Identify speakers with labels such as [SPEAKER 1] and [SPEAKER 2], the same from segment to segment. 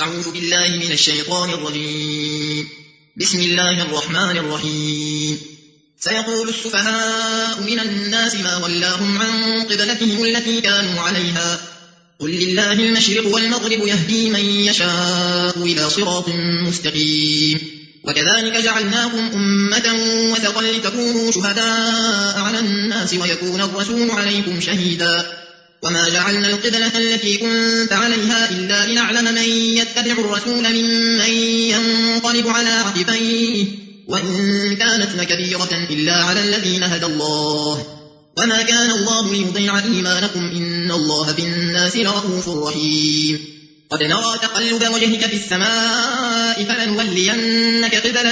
[SPEAKER 1] أعوذ بالله من الشيطان الرجيم. بسم الله الرحمن الرحيم. سيقول السفهاء من الناس ما ولاهم عن قبلتهم التي كانوا عليها قل لله المشرق والمغرب يهدي من يشاء إلى صراط مستقيم. وكذلك جعلناكم أمة وسطا لتكونوا شهداء على الناس ويكون الرسول عليكم شهيدا. وما جعلنا القبلة التي كنت عليها إلا لنعلم من يتبع الرسول ممن ينقلب على عقبيه وإن كانت لكبيرة إلا على الذين هدى الله. وما كان الله ليضيع إيمانكم إن الله بالناس لرءوف رحيم. قد نرى تقلب وجهك في السماء فلنولينك قبلة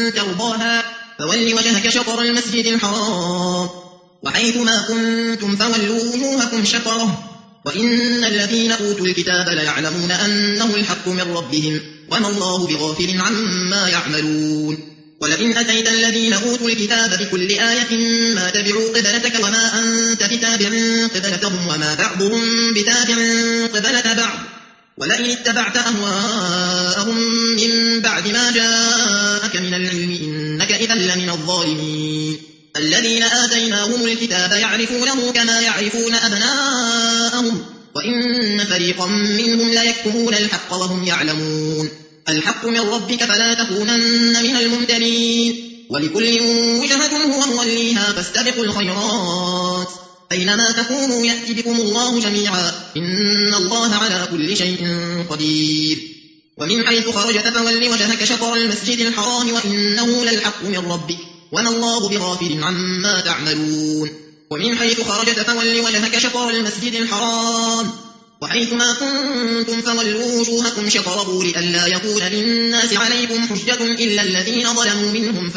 [SPEAKER 1] ترضاها فول وجهك شطر المسجد الحرام وحيث ما كنتم فولوا وجوهكم شطره وإن الذين أوتوا الكتاب ليعلمون أنه الحق من ربهم وما الله بغافل عما يعملون. ولئن أتيت الذين أوتوا الكتاب بكل آية ما تبعوا قبلتك وما أنت بتابع قبلتهم وما بعضهم بتابع قبلة بعض ولئن اتبعت أهواءهم من بعد ما جاءك من العلم إنك إذا لمن الظالمين. الذين آتيناهم الكتاب يعرفونه كما يعرفون أبناءهم وإن فريقا منهم ليكتمون الحق وهم يعلمون. الحق من ربك فلا تكونن من الممترين. ولكل وجهة هو موليها فاستبقوا الخيرات أينما تكونوا يأتي بكم الله جميعا إن الله على كل شيء قدير. ومن حيث خرجت فول وجهك شطر المسجد الحرام وإنه للحق من ربك وما الله بغافل عما تعملون. ومن حيث خرجت فول وجهك شطر المسجد الحرام وحيث ما كنتم فولوا وجوهكم شطره لئلا يكون للناس عليكم حجة إلا الذين ظلموا منهم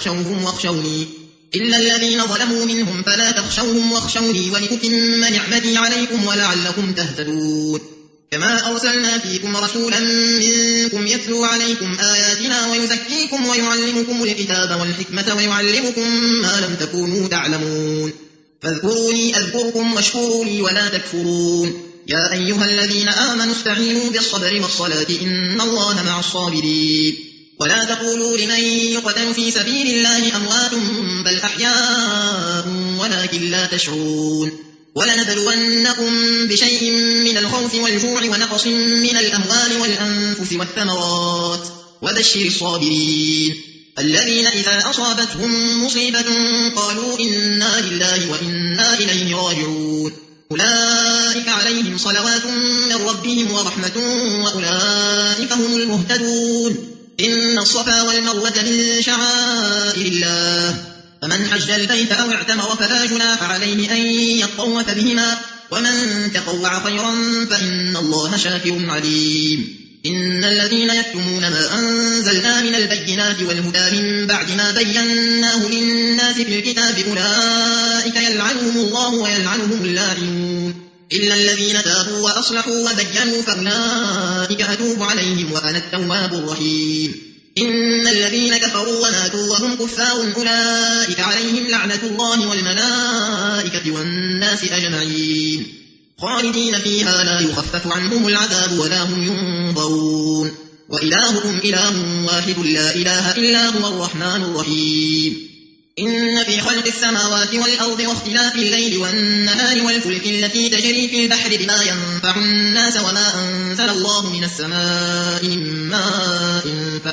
[SPEAKER 1] فلا تخشوهم واخشوني ولأتم نعمتي عليكم ولعلكم تهتدون. كما أرسلنا فيكم رسولا منكم يتلو عليكم آياتنا ويزكيكم ويعلمكم الكتاب والحكمة ويعلمكم ما لم تكونوا تعلمون. فاذكروني أذكركم واشكروا لي ولا تكفرون. يا أيها الذين آمنوا استعينوا بالصبر والصلاة إن الله مع الصابرين. ولا تقولوا لمن يقتل في سبيل الله أموات بل أحياء ولكن لا تشعرون. ولنبلونكم بشيء من الخوف والجوع ونقص من الأموال والأنفس والثمرات وبشر الصابرين الذين إذا أصابتهم مصيبة قالوا إنا لله وإنا إليه راجعون. أولئك عليهم صلوات من ربهم ورحمة وأولئك هم المهتدون. إن الصفا والمروة من شعائر الله فمن حج البيت أو اعتمر فلا جناح عليه أن يطوف بهما ومن تطوع خيرا فإن الله شاكر عليم. إن الذين يكتمون ما أنزلنا من البينات والهدى من بعد ما بيناه للناس في الكتاب أولئك يلعنهم الله ويلعنهم اللاعنون إلا الذين تابوا وأصلحوا وبينوا فأولئك أتوب عليهم وأنا التواب الرحيم. إن الذين كفروا وماتوا وهم كفار أولئك عليهم لعنة الله والملائكة والناس أجمعين خالدين فيها لا يخفف عنهم العذاب ولا هم ينظرون. وإلهكم إله واحد لا إله إلا هو الرحمن الرحيم. إن في خلق السماوات والأرض واختلاف الليل والنهار والفلك التي تجري في البحر بما ينفع الناس وما أنزل الله من السماء من ماء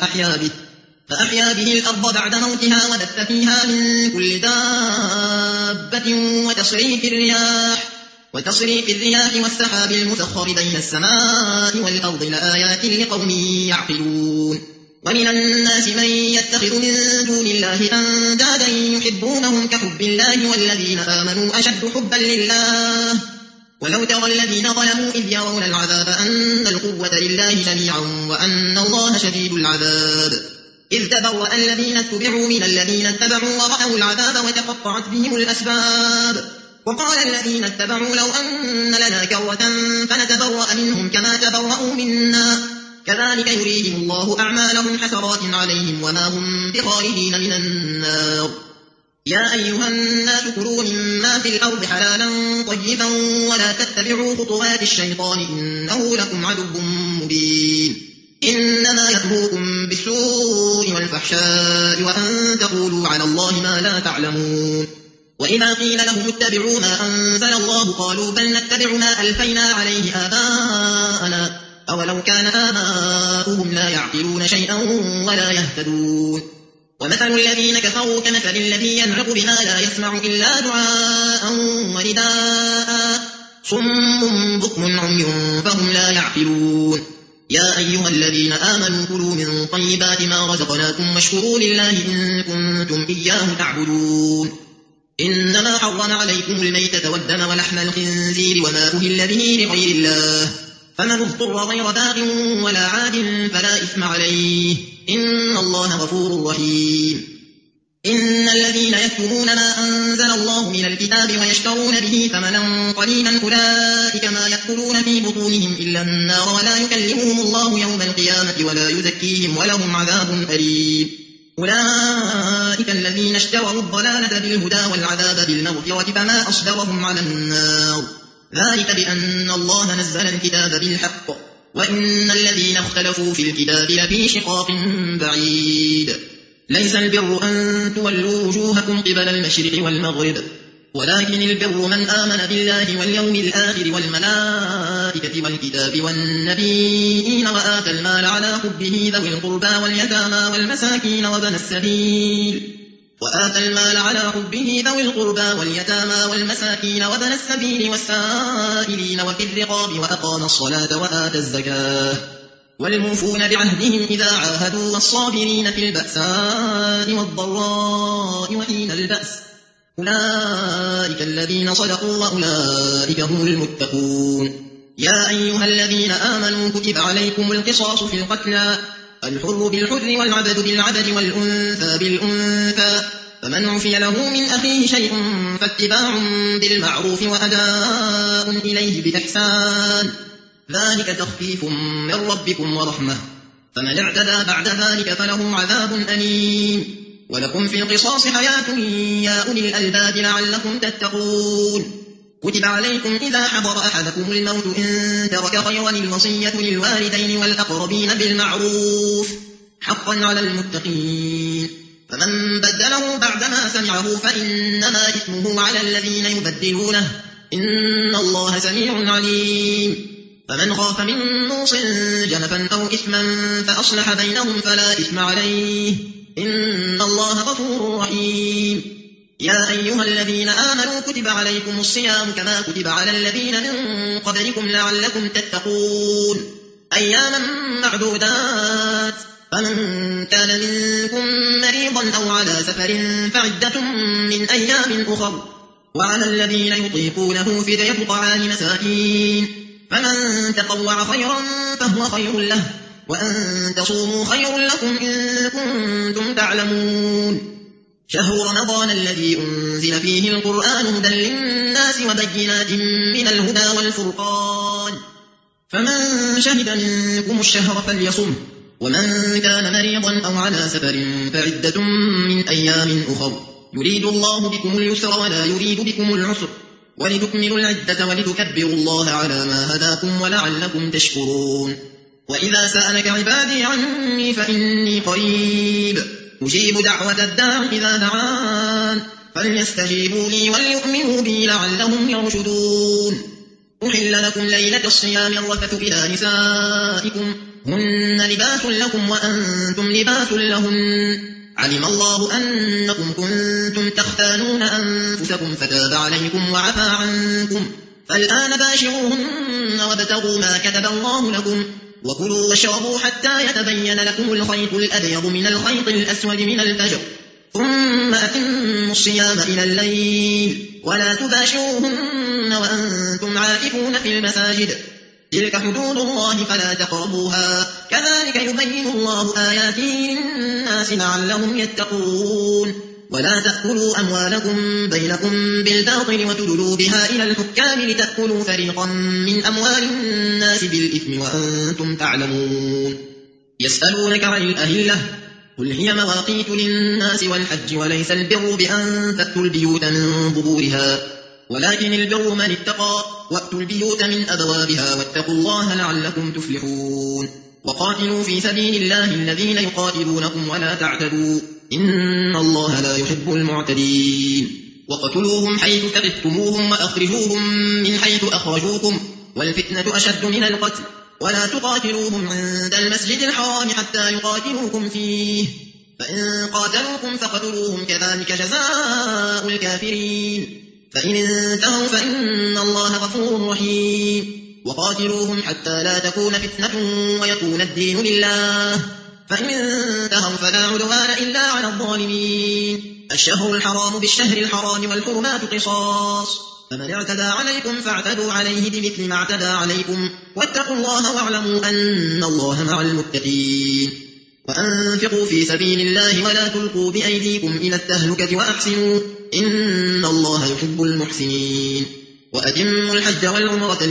[SPEAKER 1] فأحيا به الأرض بعد موتها وبث فيها من كل دابة وتصريف الرياح والسحاب المسخر بين السماء والأرض لآيات لقوم يعقلون. ومن الناس من يتخذ من دون الله أندادا يحبونهم كحب الله والذين آمنوا أشد حبا لله. ولو ترى الذين ظلموا إذ يرون العذاب أن القوة لله جميعا وأن الله شديد العذاب إذ تبرأ الذين اتبعوا من الذين اتبعوا ورأوا العذاب وتقطعت بهم الأسباب. وقال الذين اتبعوا لو أن لنا كرة فنتبرأ منهم كما تبرأوا منا كذلك يريهم الله أعمالهم حسرات عليهم وما هم بخارجين من النار. يا أيها الناس كلوا مما في الأرض حلالا طيبا ولا تتبعوا خطوات الشيطان إنه لكم عدو مبين. إنما يأمركم بالسوء والفحشاء وأن تقولوا على الله ما لا تعلمون. وإذا قيل لهم اتبعوا ما أنزل الله قالوا بل نتبع ما ألفينا عليه آباءنا أولو كان آباؤهم لا يعقلون شيئا ولا يهتدون. ومثل الذين كفروا كمثل الذي ينعق بما لا يسمع إلا دعاء ونداء صم بكم عمي فهم لا يعقلون. يا أيها الذين آمنوا كلوا من طيبات ما رزقناكم واشكروا لله إن كنتم إياه تعبدون. إنما حرم عليكم الميتة والدم ولحم الخنزير وما أهل به لغير الله فمن اضطر غير باغ ولا عاد فلا إثم عليه إن الله غفور رحيم. إن الذين يكتمون ما أنزل الله من الكتاب ويشترون به ثمنا قليلا أولئك ما يأكلون في بطونهم إلا النار ولا يكلمهم الله يوم القيامة ولا يزكيهم ولهم عذاب أليم. أولئك الذين اشتروا الضلالة بالهدى والعذاب بالمغفرة فما أصبرهم على النار ذلك بأن الله نزل الكتاب بالحق وإن الذين اختلفوا في الكتاب لفي شقاق بعيد. ليس البر أن تولوا وجوهكم قبل المشرق والمغرب ولكن البر من آمن بالله واليوم الآخر والملائكة والكتاب والنبيين وآتى المال على حبه ذوي القربى واليتامى والمساكين وابن السبيل والسائلين وفي الرقاب وأقام الصلاة وآتى الزكاة والموفون بعهدهم إذا عاهدوا والصابرين في البأساء والضراء وحين البأس أولئك الذين صدقوا وأولئك هم المتقون. يا أيها الذين آمنوا كتب عليكم القصاص في القتلى الحر بالحر والعبد بالعبد والأنثى بالأنثى فمن عفي له من أخيه شيء فاتباع بالمعروف وأداء إليه بإحسان ذلك تخفيف من ربكم ورحمة فمن اعتدى بعد ذلك فله عذاب أليم. ولكم في القصاص حياة يا أولي الألباب لعلكم تتقون. كتب عليكم إذا حضر أحدكم الموت إن ترك خيرا الوصية للوالدين والأقربين بالمعروف حقا على المتقين فمن بدله بعدما سمعه فإنما إثمه على الذين يبدلونه إن الله سميع عليم. فمن خاف من موص جنفا أو إثما فأصلح بينهم فلا إثم عليه إن الله غفور رحيم. يا أيها الذين آمنوا كتب عليكم الصيام كما كتب على الذين من قبلكم لعلكم تتقون أياما معدودات فمن كان منكم مريضا أو على سفر فعدة من أيام أخر وعلى الذين يطيقونه فدية طعام مساكين فمن تطوع خيرا فهو خير له وأن تصوموا خير لكم إن كنتم تعلمون. شهر رمضان الذي أنزل فيه القرآن هدى للناس وبينات من الهدى والفرقان فمن شهد منكم الشهر فليصم ومن كان مريضا أو على سفر فعدة من أيام أخر يريد الله بكم اليسر ولا يريد بكم العسر ولتكملوا العدة ولتكبروا الله على ما هداكم ولعلكم تشكرون. وإذا سألك عبادي عني فإني قريب أجيب دعوة الداع إذا دعان فليستجيبوا لي وليؤمنوا بي لعلهم يرشدون. أحل لكم ليلة الصيام الرفث إلى نسائكم هن لباس لكم وأنتم لباس لهن علم الله أنكم كنتم تختانون أنفسكم فتاب عليكم وعفى عنكم فالآن باشروهن وابتغوا ما كتب الله لكم وكلوا واشربوا حتى يتبين لكم الخيط الأبيض من الخيط الأسود من الفجر ثم أتموا الصيام إلى الليل ولا تباشروهن وأنتم عاكفون في المساجد تلك حدود الله فلا تقربوها كذلك يبين الله آياته للناس لعلهم يتقون. ولا تأكلوا أموالكم بينكم بالباطل وتدلوا بها إلى الحكام لتأكلوا فريقا من أموال الناس بالإثم وأنتم تعلمون. يسألونك عن الأهلة قل هي مواقيت للناس والحج وليس البر بأن تأتوا البيوت من ظهورها ولكن البر من اتقى وأتوا البيوت من أبوابها واتقوا الله لعلكم تفلحون. وقاتلوا في سبيل الله الذين يقاتلونكم ولا تعتدوا إن الله لا يحب المعتدين وقتلوهم حيث ثقفتموهم وأخرجوهم من حيث أخرجوكم والفتنة أشد من القتل ولا تقاتلوهم عند المسجد الحرام حتى يقاتلوكم فيه فإن قاتلوكم فقتلوهم كذلك جزاء الكافرين فإن انتهوا فإن الله غفور رحيم وقاتلوهم حتى لا تكون فتنة ويكون الدين لله فإن انتهوا فلا عدوان إلا على الظالمين الشهر الحرام بالشهر الحرام والحرمات قصاص فمن اعتدى عليكم فاعتدوا عليه بمثل ما اعتدى عليكم واتقوا الله واعلموا أن الله مع المتقين وأنفقوا في سبيل الله ولا تلقوا بأيديكم إلى التهلكة وأحسنوا إن الله يحب المحسنين وأتموا الحج والعمرة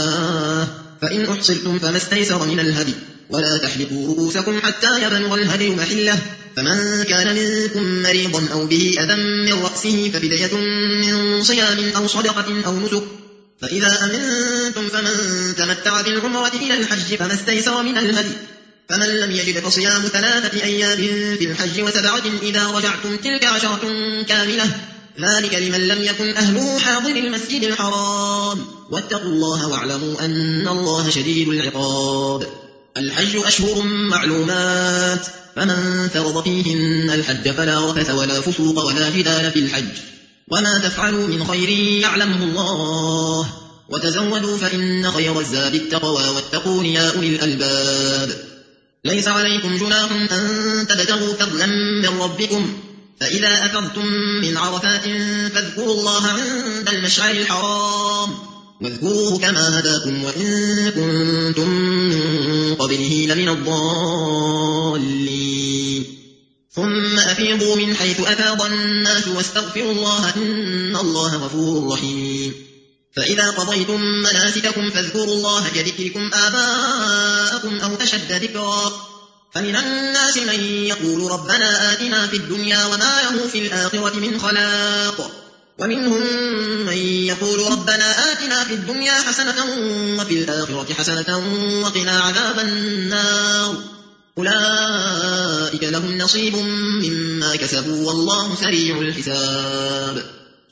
[SPEAKER 1] لله فإن أحصرتم فما استيسر من الهدي ولا تحلقوا رؤوسكم حتى يبلغ الهدي محله فمن كان منكم مريضا أو به أذى من رأسه ففدية من صيام أو صدقة أو نسك فإذا أمنتم فمن تمتع بالعمرة إلى الحج فما استيسر من الهدي فمن لم يجد فصيام 3 أيام في الحج و7 إذا رجعتم تلك 10 كاملة ذلك لمن لم يكن أهله حاضر المسجد الحرام واتقوا الله واعلموا أن الله شديد العقاب الحج أشهر معلومات فمن فرض فيهن الحج فلا رفث ولا فسوق ولا جدال في الحج وما تفعلوا من خير يعلمه الله وتزودوا فإن خير الزاد التقوى واتقون يا أولي الألباب ليس عليكم جناح أن تبتغوا فضلا من ربكم فإذا أفضتم من عرفات فاذكروا الله عند المشعر الحرام واذكروه كما هداكم وإن كنتم من قبله لمن الضالين ثم أفيضوا من حيث أفاض الناس واستغفروا الله إن الله غفور رحيم فإذا قضيتم مناسككم فاذكروا الله كذكركم آباءكم أو أشد ذكرا فمن الناس من يقول ربنا آتنا في الدنيا وما له في الآخرة من خلاق ومنهم من يقول ربنا آتنا في الدنيا حسنة وفي الآخرة حسنة وقنا عذاب النار أولئك لهم نصيب مما كسبوا والله سريع الحساب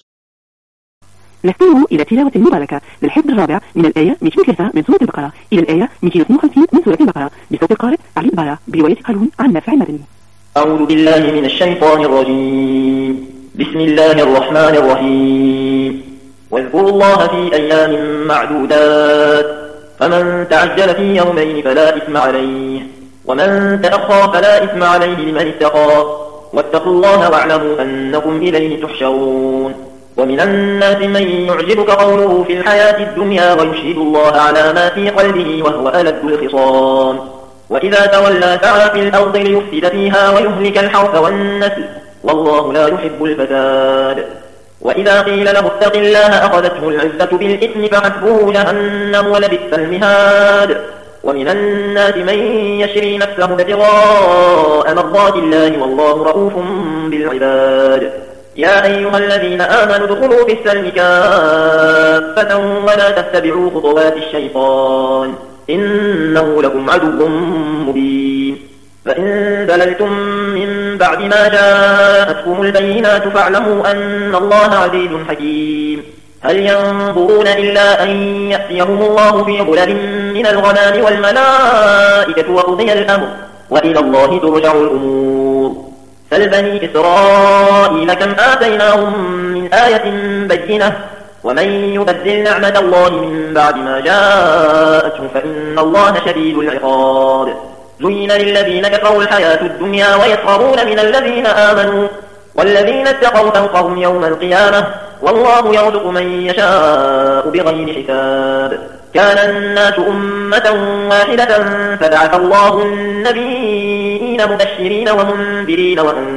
[SPEAKER 2] نستمع إلى تلاوة المباركة للحفظ الرابع من الآية 203 من سورة البقرة إلى الآية 252 من سورة البقرة بصوت القارئ علي البارة برواية قالون عن نافع المدني.
[SPEAKER 3] أعوذ بالله من الشيطان الرجيم بسم الله الرحمن الرحيم واذكروا الله في أيام معدودات فمن تعجل في يومين فلا إثم عليه ومن تأخر فلا إثم عليه لمن اتقى واتقوا الله واعلموا أنكم إليه تحشرون ومن الناس من يعجبك قوله في الحياة الدنيا ويشهد الله على ما في قلبه وهو ألد الخصام وإذا تولى سعى في الأرض ليفسد فيها ويهلك الحرث والنسل والله لا يحب الفساد وإذا قيل له اتق الله أخذته العزة بالإثم فحسبه جهنم ولبئس المهاد ومن الناس من يشري نفسه ابتغاء مرضات الله والله رؤوف بالعباد يا أيها الذين آمنوا ادخلوا في السلم كافة ولا تتبعوا خطوات الشيطان إنه لكم عدو مبين فإن زللتم من بعد ما جاءتكم البينات فاعلموا أن الله عزيز حكيم هل ينظرون إلا أن يأتيهم الله في ظلل من الغمام والملائكة وقضي الأمر وإلى الله ترجع الأمور سل بني إسرائيل كم آتيناهم من آية بينة ومن يبدل نعمة الله من بعد ما جاءته فإن الله شديد العقاب زين للذين كفروا الحياة الدنيا ويسخرون من الذين آمنوا والذين اتقوا فوقهم يوم القيامة والله يرزق من يشاء بغير حساب كان الناس أمة واحدة فبعث الله النبيين مبشرين ومنذرين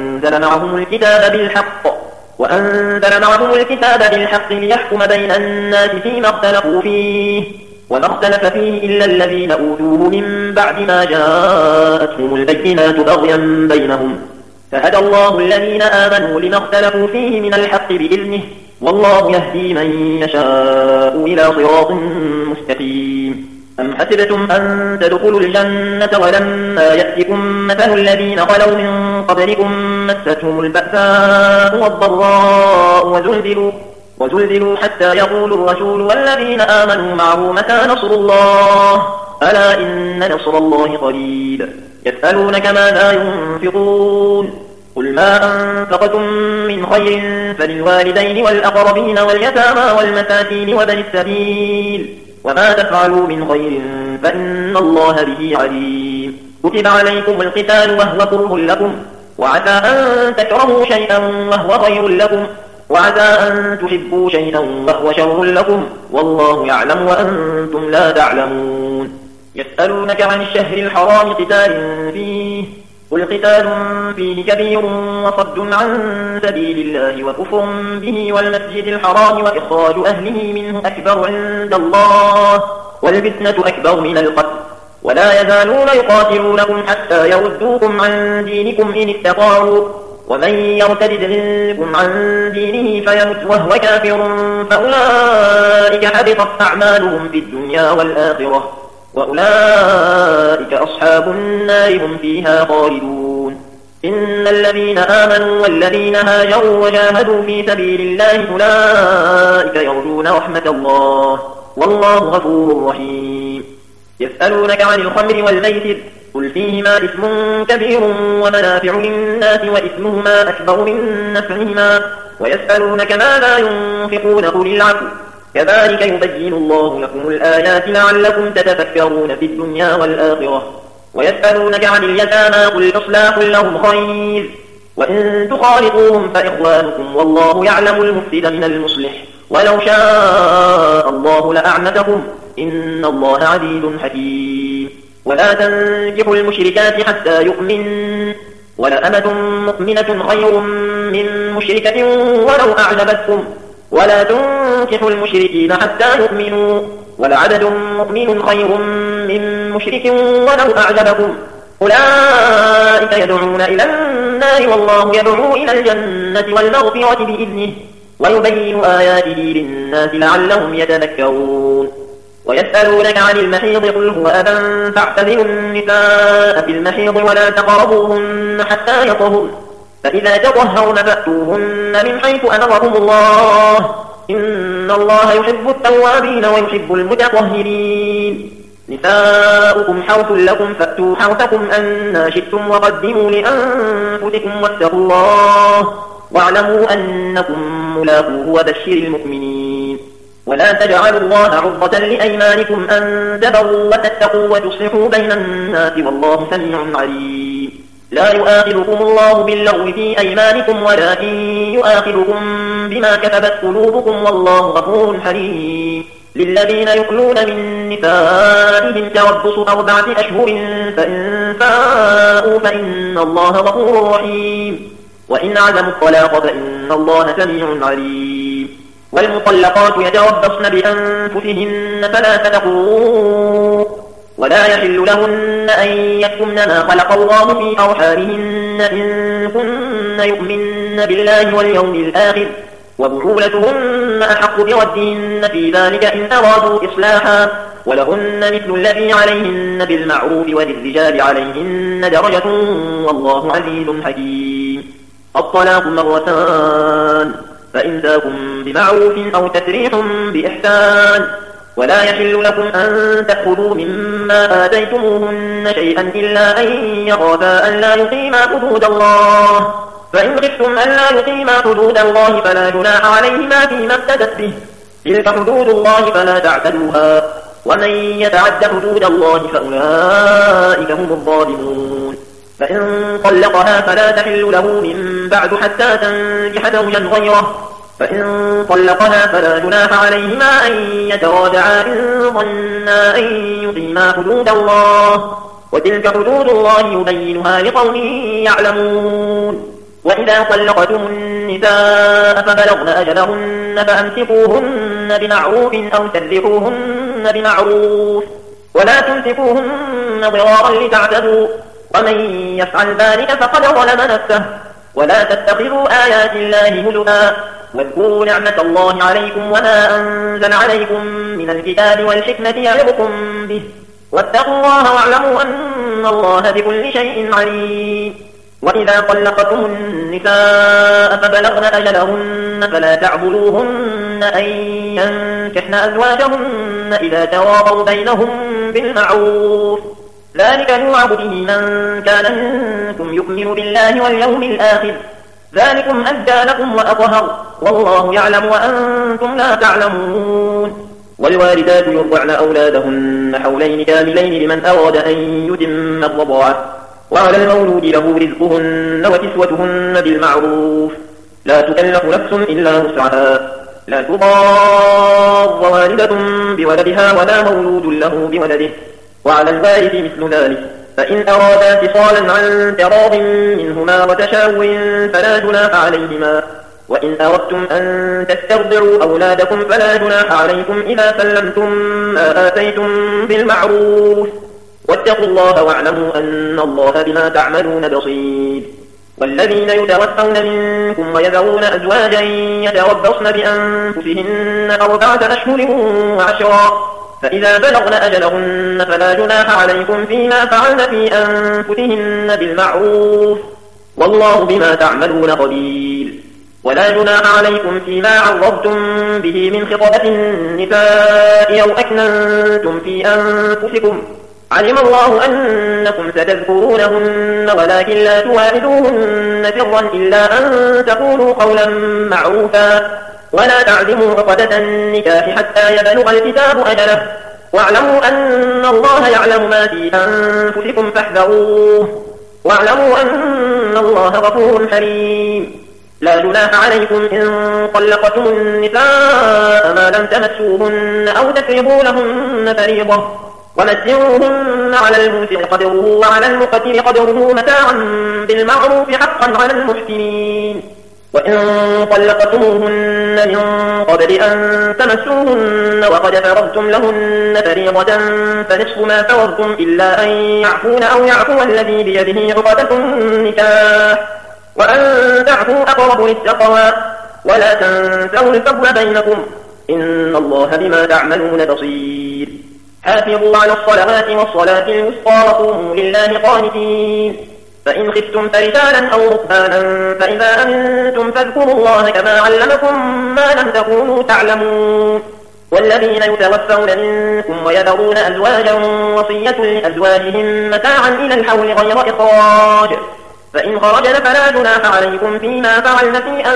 [SPEAKER 3] وأنزل معهم الكتاب بالحق ليحكم بين الناس فيما اختلفوا فيه وما اختلف فيه إلا الذين أوتوه من بعد ما جاءتهم البينات بغيا بينهم فهدى الله الذين آمنوا لما اختلفوا فيه من الحق بإذنه والله يهدي من يشاء إلى صراط مستقيم أم حسبتم أن تدخلوا الجنة ولما يأتكم مثل الذين خلوا من قبلكم مستهم البأساء والضراء وزلزلوا حتى يقول الرسول والذين آمنوا معه متى نصر الله ألا إن نصر الله قريب يسألونك ماذا ينفقون قل ما أنفقتم من خير فللوالدين والأقربين واليتامى والمساكين وبن السبيل وما تفعلوا من خير فإن الله به عليم كتب عليكم القتال وهو كره لكم وعسى أن تكرهوا شيئا وهو خير لكم وعسى أن تحبوا شيئا وهو شر لكم والله يعلم وأنتم لا تعلمون يسألونك عن الشهر الحرام قتال فيه قل قتال فيه كبير وصد عن سبيل الله وكفر به والمسجد الحرام وإخراج أهله منه أكبر عند الله والفتنة أكبر من القتل ولا يزالون يقاتلونكم حتى يردوكم عن دينكم إن استطاعوا ومن يرتد منكم عن دينه فيمت وهو كافر فأولئك حبطت أعمالهم في الدنيا والآخرة وأولئك أصحاب النار هم فيها خالدون إن الذين آمنوا والذين هاجروا وجاهدوا في سبيل الله أولئك يرجون رحمة الله والله غفور رحيم يسألونك عن الخمر والميسر قل فيهما إثم كبير ومنافع للناس وإثمهما أكبر من نفعهما ويسألونك ماذا ينفقون قل العفو كذلك يبين الله لكم الآيات لعلكم تتفكرون في الدنيا والآخرة ويسألونك عن اليتامى قل إصلاح لهم خير وإن تخالطوهم فإخوانكم والله يعلم المفسد من المصلح ولو شاء الله لأعنتكم إن الله عزيز حكيم ولا تنكحوا المشركات حتى يؤمن ولأمة مؤمنة خير من مشركة ولو أعجبتكم ولا تنكحوا المشركين حتى يؤمنوا ولعبد مؤمن خير من مشرك ولو أعجبكم أولئك يدعون إلى النار والله يدعو إلى الجنة والمغفرة بإذنه ويبين آياته للناس لعلهم يتذكرون ويسألونك عن المحيض قل هو أذى فاعتزلوا النساء في المحيض ولا تقربوهن حتى يطهرن فإذا تطهرن فأتوهن من حيث أمركم الله إن الله يحب التوابين ويحب المتطهرين نساؤكم حرث لكم فأتوا حرثكم أن شئتم وقدموا لأنفسكم واتقوا الله واعلموا أنكم ملاقوه وبشر المؤمنين ولا تجعلوا الله عرضة لأيمانكم أن تبروا وتتقوا وتصلحوا بين الناس والله سميع عليم لا يؤاخذكم الله باللغو في أيمانكم ولكن يؤاخذكم بما كسبت قلوبكم والله غفور حليم للذين يؤلون من نسائهم تربص 4 أشهر فإن فاءوا فإن الله غفور رحيم وإن عزموا الطلاق فإن الله سميع عليم والمطلقات يتربصن بأنفسهن 3 قروء ولا يحل لهن أن يكتمن ما خلق الله في أرحامهن إن كن يؤمن بالله واليوم الآخر وبعولتهن أحق بردهن في ذلك إن أرادوا إصلاحا ولهن مثل الذي عليهن بالمعروف وللرجال عليهن درجة والله عزيز حكيم الطلاق 2 مرتان فإمساكم بمعروف أو تسريح بإحسان ولا يحل لكم أن تأخذوا مما آتيتموهن شيئا إلا أن يخافا أن لا يقيما حدود الله فإن خفتم أن لا يقيما حدود الله فلا جناح عليهما فيما افتدت به تلك حدود الله فلا تعتدوها ومن يتعد حدود الله فأولئك هم الظالمون فإن طلقها فلا تحل له من بعد حتى تنكح زوجا غيره فإن طلقها فلا جناح عليهما أن يتراجعا إن ظنا أن يقيما حدود الله وتلك حدود الله يبينها لقوم يعلمون وإذا طلقتم النساء فبلغن أجلهن فأمسكوهن بمعروف أو سرحوهن بمعروف ولا تمسكوهن ضرارا لتعتدوا ومن يفعل ذلك فقد ظلم نفسه ولا تتخذوا آيات الله هزوا واذكروا نعمة الله عليكم وما أنزل عليكم من الكتاب والحكمة يعظكم به واتقوا الله واعلموا أن الله بكل شيء عليم. وإذا طلقتم النساء فبلغن أجلهن فلا تعبدوهن أن ينكحن أزواجهن إذا تواضوا بينهم بالمعروف ذلك يوعظ به من كان منكم يؤمن بالله واليوم الآخر ذلكم أزكى لكم وأطهر والله يعلم وأنتم لا تعلمون. والوالدات يرضعن أولادهن حولين كاملين لمن أراد أن يتم الرضاعة وعلى المولود له رزقهن وكسوتهن بالمعروف لا تكلف نفس إلا وسعها لا تضار والدة بولدها ولا مولود له بولده وعلى الوارث مثل ذلك فإن أرادا فصالا عن تراض منهما وتشاور فلا جناح عليهما وإن أردتم أن تسترضعوا أولادكم فلا جناح عليكم إذا سلمتم ما آتيتم بالمعروف واتقوا الله واعلموا أن الله بما تعملون بصير. والذين يتوفون منكم ويذرون أزواجا يتربصن بأنفسهن 4 أشهر وعشرا فإذا بلغن أجلهن فلا جناح عليكم فيما فعلن في أنفسهن بالمعروف والله بما تعملون خبير. ولا جناح عليكم فيما عرضتم به من خطبة النساء أو أكننتم في أنفسكم علم الله أنكم ستذكرونهن ولكن لا تواعدوهن سرا إلا أن تقولوا قولا معروفا ولا تعزموا عقدة النكاح حتى يبلغ الكتاب أجله واعلموا أن الله يعلم ما في أنفسكم فاحذروه واعلموا أن الله غفور حليم. لا جناح عليكم إن طلقتم النساء ما لم تمسوهن أو تفرضوا لهن فريضة ومتعوهن على الموسع قدره وعلى المقتر قدره متاعا بالمعروف حقا على المحسنين. وإن طلقتموهن من قبل أن تمسوهن وقد فرضتم لهن فريضة فنصف ما فرضتم إلا أن يعفون أو يعفو الذي بيده عقدة النكاح وأن تعفوا أقرب للتقوى ولا تنسوا الفضل بينكم إن الله بما تعملون بصير. حافظوا على الصلوات والصلاة الوسطى وقوموا لله قانتين. فإن خفتم فرجالا أو ركبانا فإذا أمنتم فاذكروا الله كما علمكم ما لم تكونوا تعلمون. والذين يتوفون منكم ويذرون أزواجا وصية لأزواجهم متاعا إلى الحول غير إخراج فإن خرجن فلا جناح عليكم فيما فعلن في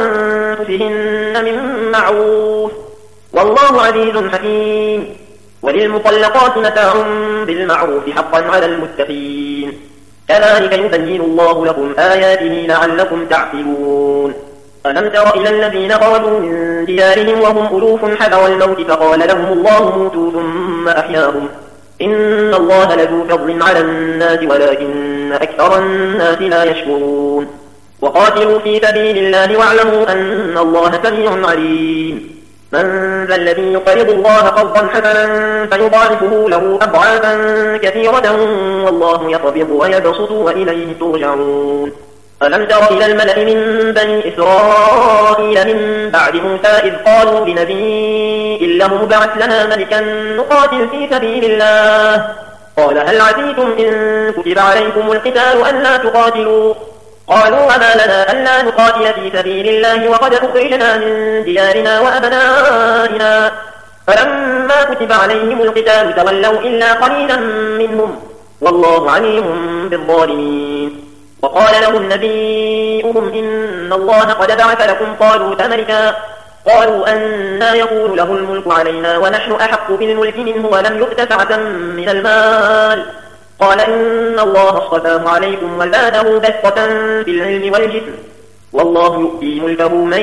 [SPEAKER 3] أنفسهن من معروف والله عزيز حكيم. وللمطلقات متاع بالمعروف حقا على المتقين كذلك يبين الله لكم آياته لعلكم تعقلون. ألم تر إلى الذين خرجوا من ديارهم وهم ألوف حذر الموت فقال لهم الله موتوا ثم أحياهم إن الله لذو فضل على الناس ولكن أكثر الناس لا يشكرون. وقاتلوا في سبيل الله واعلموا أن الله سميع عليم. من ذا الذي يقرض الله قرضا حسنا فيضاعفه له أضعافا كثيرة والله يقبض ويبسط وإليه ترجعون. ألم تر إلى الملأ من بني إسرائيل من بعد موسى إذ قالوا لنبي له ابعث لنا ملكا نقاتل في سبيل الله قال هل عسيتم إن كتب عليكم القتال ألا تقاتلوا قالوا وما لنا ألا نقاتل في سبيل الله وقد أخرجنا من ديارنا وأبنائنا فلما كتب عليهم القتال تولوا إلا قليلا منهم والله عليم بالظالمين. وقال لهم نبيهم إن الله قد بعث لكم طالوت ملكا قالوا أنى يكون له الملك علينا ونحن أحق بالملك منه ولم يؤت سعة من المال قال إن الله اصطفاه عليكم وزاده بسطة في العلم والجسم والله يؤتي ملكه من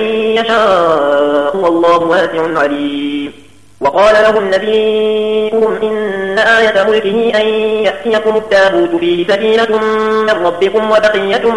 [SPEAKER 3] يشاء والله واسع عليم. وقال لهم نبيهم إن آية ملكه أن يأتيكم التابوت فيه سكينة من ربكم وبقية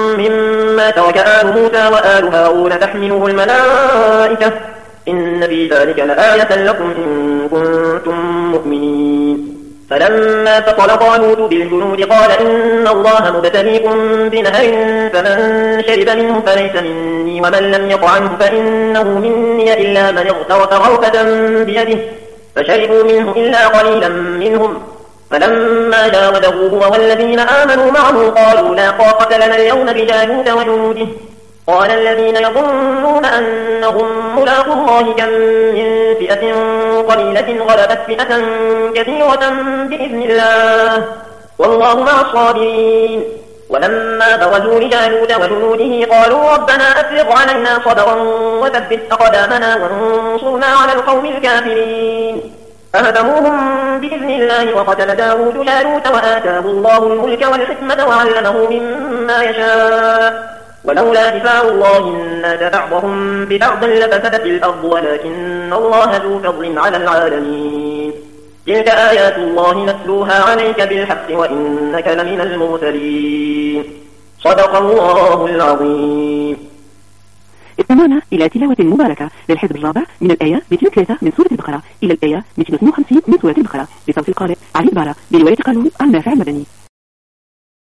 [SPEAKER 3] مما ترك آل موسى وآل هارون تحمله الملائكة إن في ذلك لآية لكم إن كنتم مؤمنين. فلما فصل طالوت بالجنود قال إن الله مبتليكم بنهر فمن شرب منه فليس مني ومن لم يطعمه فإنه مني إلا من اغترف غرفة بيده فشربوا منه إلا قليلا منهم فلما جاوزه هو والذين آمنوا معه قالوا لا طاقة لنا اليوم بجالوت وجنوده قال الذين يظنون أنهم ملاقو الله كم من فئة قليلة غلبت فئة كثيرة بإذن الله والله مع الصابرين ولما برزوا لجالوت وجنوده قالوا ربنا أفرغ علينا صبرا وثبت أقدامنا وانصرنا على القوم الكافرين فهزموهم بإذن الله وقتل داود جالوت وآتاه الله الملك والحكمة وعلمه مما يشاء ولولا دفاع الله الناس بعضهم ببعض لفسدت الأرض ولكن الله ذو فضل على العالمين تلك آيات الله نتلوها عليك بالحق وإنك لمن المرسلين صدق الله العظيم.
[SPEAKER 2] استمعنا إلى تلاوة مباركة للحزب الرابع من الآية 203 من سورة البقرة إلى الآية 252 من سورة البقرة بصوت القارئ علي البارة برواية قالون عن نافع المدني.